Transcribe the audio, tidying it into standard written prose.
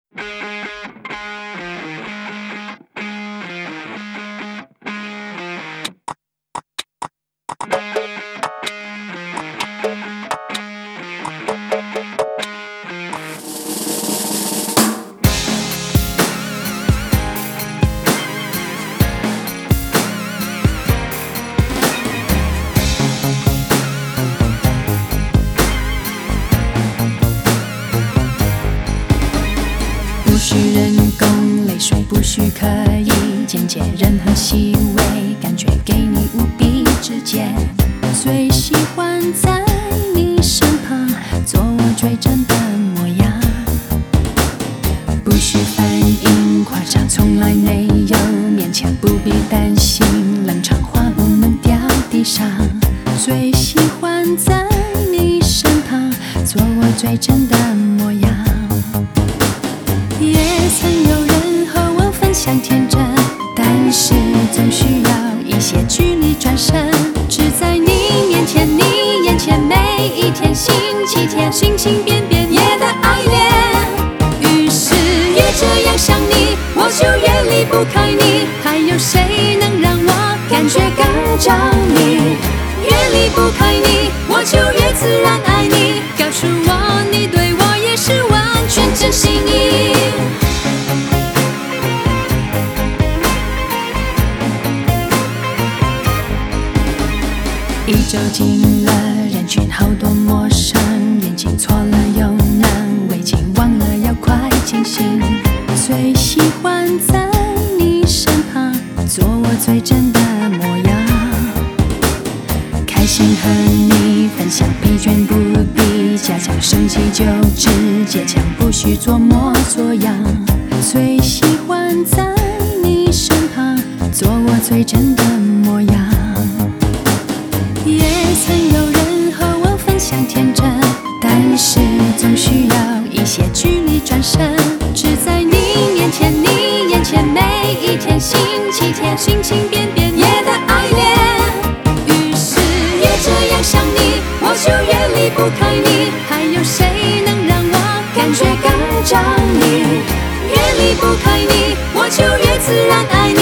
不许人工泪水，不许刻意间接任何细微感觉给你无比直接。最喜欢在你身旁做我最真的模样，不许反应夸张，从来没有勉强，不必担心冷场话不能掉地上。最喜欢在你身旁做我最真的模样。也曾有人和我分享天真，但是总需要一些距离转身，只在你面前，你眼前，每一天星期天，心情变变也的爱恋。于是越这样想你，我就越离不开你，还有谁能让我感觉更着迷？越离不开你，我就越自然爱你，告诉我你对我也是完全真心意。一走进了人群，好多陌生眼睛，错了又难为情，忘了要快清醒。最喜欢在你身旁做我最真的模样，开心和你分享，疲倦不必加强，生气就直接讲，不许做模作样。最喜欢在你身旁做我最真的模样。也曾有人和我分享天真，但是总需要一些距离转身，只在你面前，你眼前，每一天星期天，心情变变也的爱恋。于是越这样想你，我就越离不开你，还有谁能让我感觉更着迷？越离不开你，我就越自然爱你。